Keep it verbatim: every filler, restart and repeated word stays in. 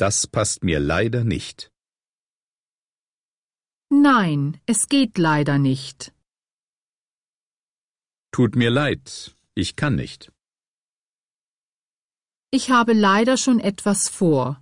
Das passt mir leider nicht. Nein, es geht leider nicht. Tut mir leid, ich kann nicht. Ich habe leider schon etwas vor.